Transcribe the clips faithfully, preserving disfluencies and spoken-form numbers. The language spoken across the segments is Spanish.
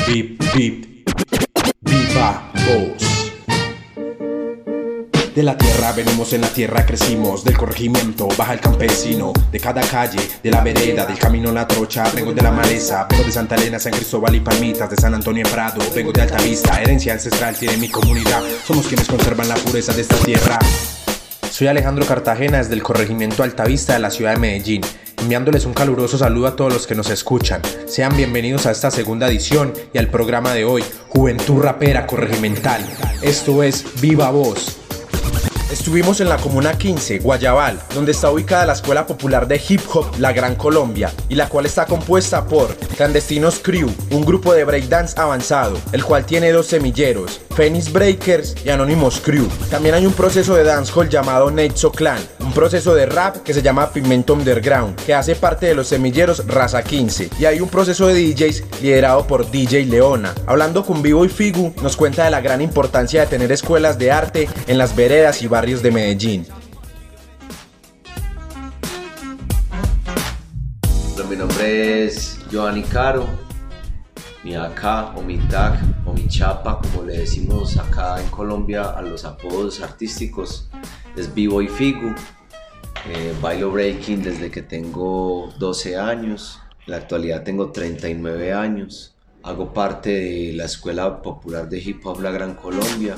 Bip, bip, viva voz. De la tierra venimos, en la tierra crecimos. Del corregimiento baja el campesino. De cada calle, de la vereda, del camino La Trocha. Vengo de la maleza, vengo de Santa Elena, San Cristóbal y Palmitas. De San Antonio en Prado, vengo de Altavista. Herencia ancestral tiene mi comunidad. Somos quienes conservan la pureza de esta tierra. Soy Alejandro Cartagena, desde el corregimiento Altavista de la ciudad de Medellín, enviándoles un caluroso saludo a todos los que nos escuchan. Sean bienvenidos a esta segunda edición y al programa de hoy, Juventud Rapera Corregimental. Esto es Viva Voz. Estuvimos en la Comuna quince, Guayabal, donde está ubicada la Escuela Popular de Hip Hop La Gran Colombia, y la cual está compuesta por Clandestinos Crew, un grupo de breakdance avanzado, el cual tiene dos semilleros, Phoenix Breakers y Anonymous Crew. También hay un proceso de dancehall llamado Neitzo Clan, un proceso de rap que se llama Pigmento Underground, que hace parte de los semilleros Raza quince, y hay un proceso de D Js liderado por D J Leona. Hablando con Vivo y Figu, nos cuenta de la gran importancia de tener escuelas de arte en las veredas y barrios de Medellín. Bueno, mi nombre es Giovanni Caro, mi A K o mi tag o mi chapa, como le decimos acá en Colombia a los apodos artísticos, es Vivo y Figu. Eh, bailo breaking desde que tengo doce años, en la actualidad tengo treinta y nueve años, hago parte de la Escuela Popular de Hip Hop La Gran Colombia.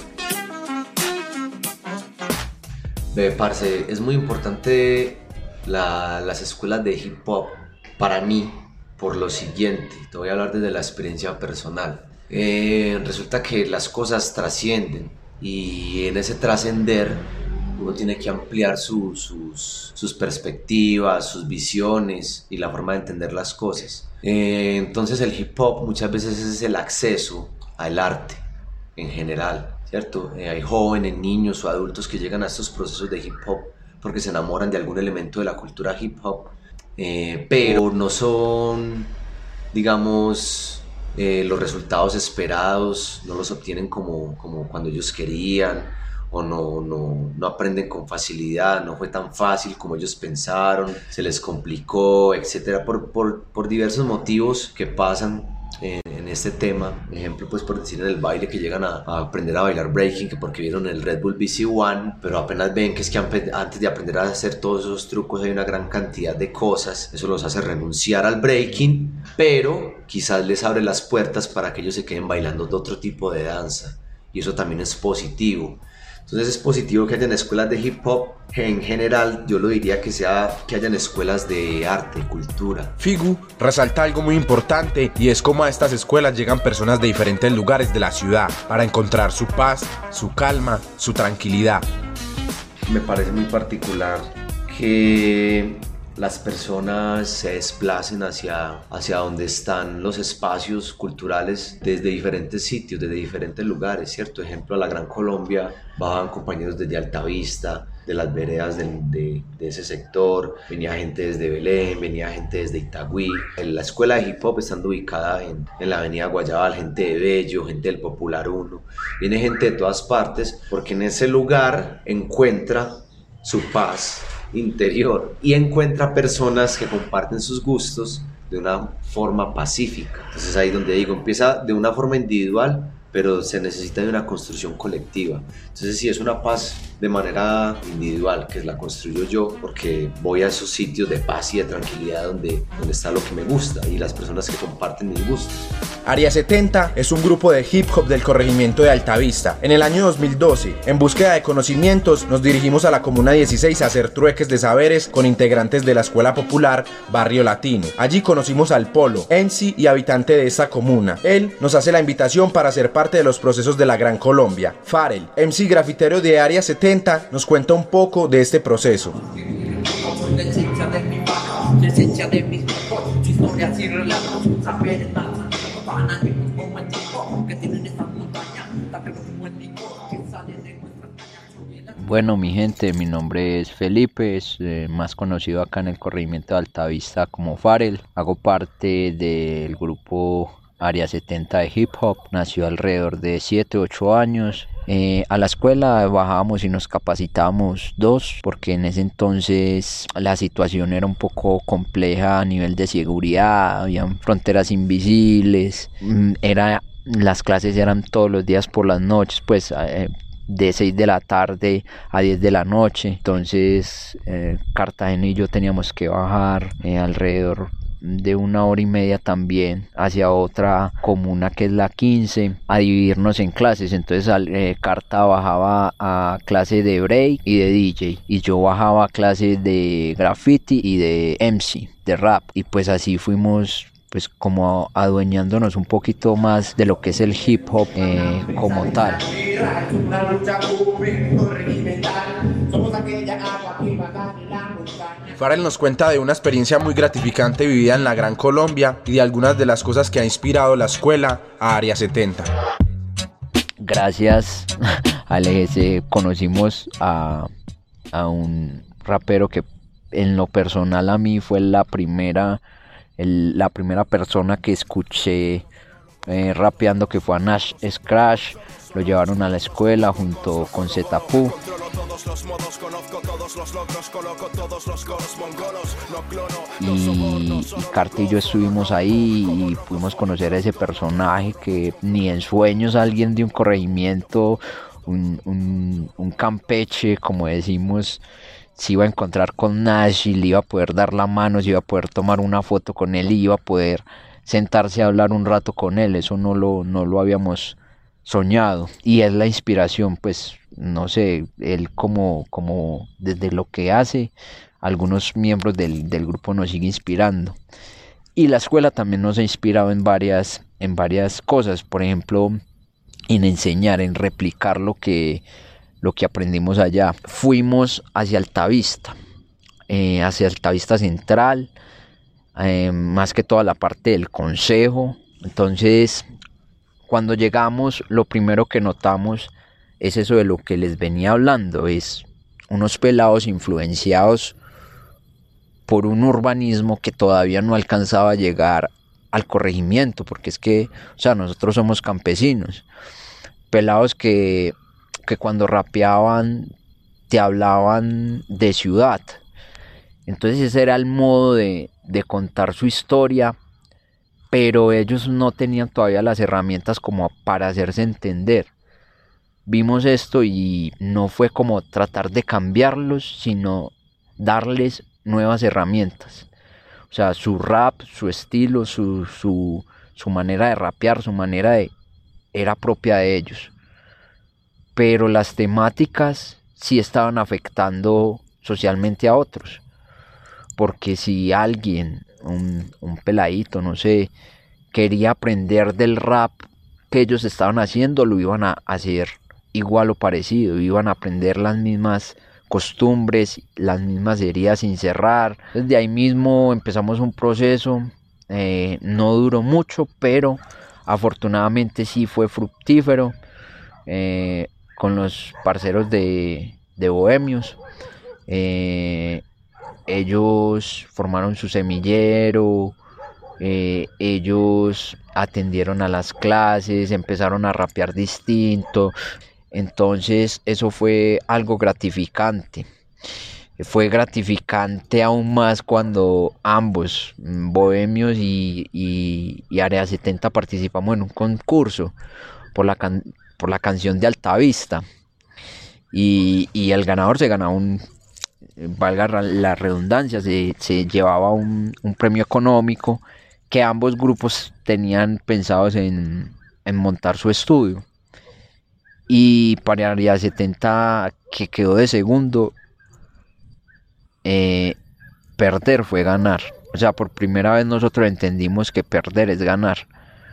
Ve, parce, es muy importante la, las escuelas de hip hop para mí por lo siguiente. Te voy a hablar desde la experiencia personal. Eh, resulta que las cosas trascienden y en ese trascender uno tiene que ampliar su, sus, sus perspectivas, sus visiones y la forma de entender las cosas. Eh, entonces el hip hop muchas veces es el acceso al arte en general. ¿Cierto? Eh, hay jóvenes, niños o adultos que llegan a estos procesos de hip hop porque se enamoran de algún elemento de la cultura hip hop, eh, pero no son, digamos, eh, los resultados esperados, no los obtienen como, como cuando ellos querían, o no, no, no aprenden con facilidad, no fue tan fácil como ellos pensaron, se les complicó, etcétera, por, por, por diversos motivos que pasan En, en este tema. Ejemplo, pues por decir en el baile, que llegan a, a aprender a bailar breaking que porque vieron el Red Bull B C One, pero apenas ven que es que antes de aprender a hacer todos esos trucos hay una gran cantidad de cosas. Eso los hace renunciar al breaking, pero quizás les abre las puertas para que ellos se queden bailando de otro tipo de danza, y eso también es positivo. Entonces es positivo que hayan escuelas de hip hop. En general, yo lo diría que sea que hayan escuelas de arte, cultura. Figu resalta algo muy importante, y es cómo a estas escuelas llegan personas de diferentes lugares de la ciudad para encontrar su paz, su calma, su tranquilidad. Me parece muy particular que las personas se desplacen hacia, hacia donde están los espacios culturales desde diferentes sitios, desde diferentes lugares, ¿cierto? Ejemplo, a la Gran Colombia bajaban compañeros desde Altavista, de las veredas de, de, de ese sector, venía gente desde Belén, venía gente desde Itagüí. La escuela de hip hop estando ubicada en, en la avenida Guayabal, gente de Bello, gente del Popular uno, viene gente de todas partes porque en ese lugar encuentra su paz interior y encuentra personas que comparten sus gustos de una forma pacífica. Entonces ahí donde digo, empieza de una forma individual, pero se necesita de una construcción colectiva. Entonces sí, es una paz de manera individual, que la construyo yo porque voy a esos sitios de paz y de tranquilidad donde, donde está lo que me gusta y las personas que comparten mis gustos. Área setenta es un grupo de hip hop del corregimiento de Altavista. En el año dos mil doce, en búsqueda de conocimientos, nos dirigimos a la Comuna dieciséis a hacer trueques de saberes con integrantes de la Escuela Popular Barrio Latino. Allí conocimos al Polo, M C y habitante de esta comuna. Él nos hace la invitación para ser parte de los procesos de la Gran Colombia. Farel, M C grafitero de Área setenta, nos cuenta un poco de este proceso. Bueno, mi gente, mi nombre es Felipe, es eh, más conocido acá en el corregimiento de Altavista como Farel. Hago parte del grupo Área setenta de hip hop, nació alrededor de siete u ocho años. Eh, a la escuela bajábamos y nos capacitábamos dos, porque en ese entonces la situación era un poco compleja a nivel de seguridad, habían fronteras invisibles, era, las clases eran todos los días por las noches, pues eh, de seis de la tarde a diez de la noche, entonces eh, Cartagena y yo teníamos que bajar eh, alrededor de una hora y media también hacia otra comuna que es la quince a dividirnos en clases. Entonces eh, Carta bajaba a clase de break y de D J y yo bajaba a clases de graffiti y de M C, de rap, y pues así fuimos pues como adueñándonos un poquito más de lo que es el hip hop eh, como tal. Pharrell nos cuenta de una experiencia muy gratificante vivida en la Gran Colombia y de algunas de las cosas que ha inspirado la escuela a Área setenta. Gracias al E G C conocimos a, a un rapero que en lo personal a mí fue la primera, el, la primera persona que escuché eh, rapeando, que fue a Nash Scratch. Lo llevaron a la escuela junto con Zeta Pu. Y, y Carta y yo estuvimos ahí y pudimos conocer a ese personaje que ni en sueños alguien de un corregimiento, un, un, un campeche, como decimos, se iba a encontrar con Nash y le iba a poder dar la mano, se iba a poder tomar una foto con él y iba a poder sentarse a hablar un rato con él. Eso no lo, no lo habíamos soñado, y es la inspiración, pues no sé, él como, como desde lo que hace, algunos miembros del, del grupo nos sigue inspirando, y la escuela también nos ha inspirado en varias, en varias cosas, por ejemplo en enseñar, en replicar lo que, lo que aprendimos allá. Fuimos hacia Altavista, eh, hacia Altavista Central, eh, más que toda la parte del consejo. Entonces cuando llegamos, lo primero que notamos es eso de lo que les venía hablando, es unos pelados influenciados por un urbanismo que todavía no alcanzaba a llegar al corregimiento, porque es que, o sea, nosotros somos campesinos, pelados que, que cuando rapeaban te hablaban de ciudad. Entonces ese era el modo de, de contar su historia, pero ellos no tenían todavía las herramientas como para hacerse entender. Vimos esto y no fue como tratar de cambiarlos, sino darles nuevas herramientas. O sea, su rap, su estilo, su, su, su manera de rapear, su manera de... era propia de ellos. Pero las temáticas sí estaban afectando socialmente a otros. Porque si alguien, un, un peladito, no sé, quería aprender del rap que ellos estaban haciendo, lo iban a hacer igual o parecido, iban a aprender las mismas costumbres, las mismas heridas sin cerrar. Desde ahí mismo empezamos un proceso, eh, no duró mucho, pero afortunadamente sí fue fructífero, eh, con los parceros de, de Bohemios. Eh, ellos formaron su semillero, eh, ellos atendieron a las clases, empezaron a rapear distinto. Entonces eso fue algo gratificante. Fue gratificante aún más cuando ambos, Bohemios y, y, y Área setenta, participamos en un concurso por la, can, por la canción de Altavista. Y, y el ganador se ganaba un, valga la redundancia, se, se llevaba un, un premio económico que ambos grupos tenían pensados en, en montar su estudio. Y para Área setenta, que quedó de segundo, eh, perder fue ganar. O sea, por primera vez nosotros entendimos que perder es ganar,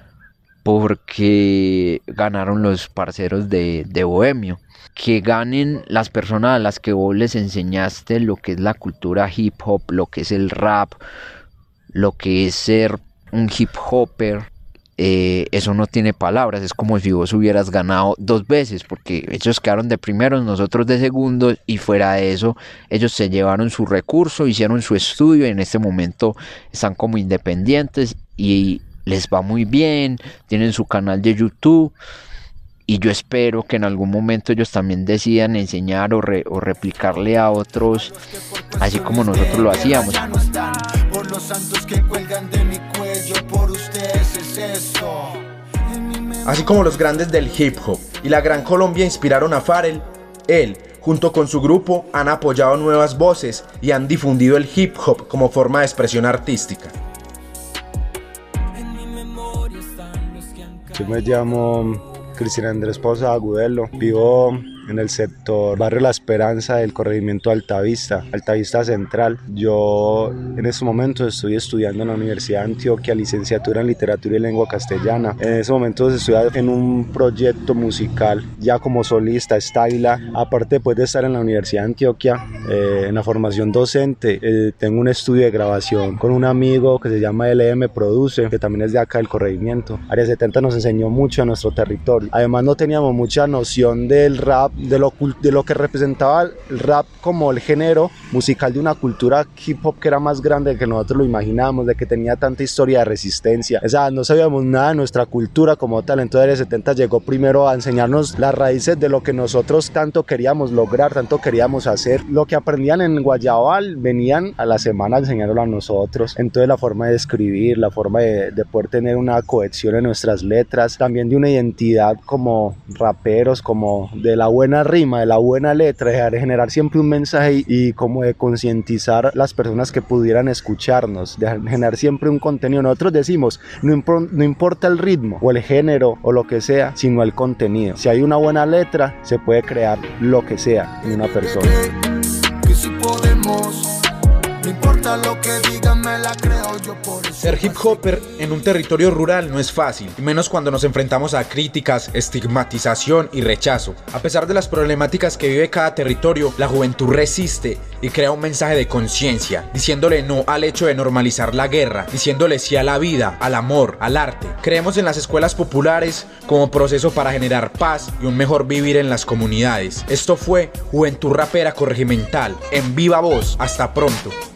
porque ganaron los parceros de, de Bohemio. Que ganen las personas a las que vos les enseñaste lo que es la cultura hip hop, lo que es el rap, lo que es ser un hip hopper. Eh, eso no tiene palabras, es como si vos hubieras ganado dos veces, porque ellos quedaron de primeros, nosotros de segundos, y fuera de eso ellos se llevaron su recurso, hicieron su estudio y en este momento están como independientes, y les va muy bien, tienen su canal de YouTube y yo espero que en algún momento ellos también decidan enseñar o, re, o replicarle a otros así como nosotros lo hacíamos. Por los santos que cuelgan de mi cuello, por ustedes es eso. Así como los grandes del hip hop y la gran Colombia inspiraron a Pharrell, él, junto con su grupo, han apoyado nuevas voces y han difundido el hip hop como forma de expresión artística. Yo me llamo Cristian Andrés Poza Agudelo, vivo en el sector Barrio La Esperanza del corregimiento Altavista, Altavista Central. Yo en este momento estoy estudiando en la Universidad de Antioquia, licenciatura en Literatura y Lengua Castellana. En ese momento estoy en un proyecto musical, ya como solista, Styla. Aparte pues, de estar en la Universidad de Antioquia, eh, en la formación docente, eh, tengo un estudio de grabación con un amigo que se llama L M Produce, que también es de acá del corregimiento. Área setenta nos enseñó mucho a nuestro territorio. Además no teníamos mucha noción del rap, De lo, de lo que representaba el rap como el género musical de una cultura hip hop que era más grande de que nosotros lo imaginábamos, de que tenía tanta historia de resistencia. O sea, no sabíamos nada de nuestra cultura como tal. Entonces el setenta llegó primero a enseñarnos las raíces de lo que nosotros tanto queríamos lograr, tanto queríamos hacer. Lo que aprendían en Guayabal venían a la semana a enseñarlo a nosotros. Entonces la forma de escribir, la forma de, de poder tener una cohesión en nuestras letras, también de una identidad como raperos, como de la buena rima, de la buena letra, de generar siempre un mensaje y, y como de concientizar las personas que pudieran escucharnos, de generar siempre un contenido. Nosotros decimos, no, impo- no importa el ritmo o el género o lo que sea, sino el contenido. Si hay una buena letra, se puede crear lo que sea en una persona. Que si podemos, no importa lo que digan, me la creo yo por eso. Ser hip hopper en un territorio rural no es fácil, y menos cuando nos enfrentamos a críticas, estigmatización y rechazo. A pesar de las problemáticas que vive cada territorio, la juventud resiste y crea un mensaje de conciencia, diciéndole no al hecho de normalizar la guerra, diciéndole sí a la vida, al amor, al arte. Creemos en las escuelas populares como proceso para generar paz y un mejor vivir en las comunidades. Esto fue Juventud Rapera Corregimental, en viva voz. Hasta pronto.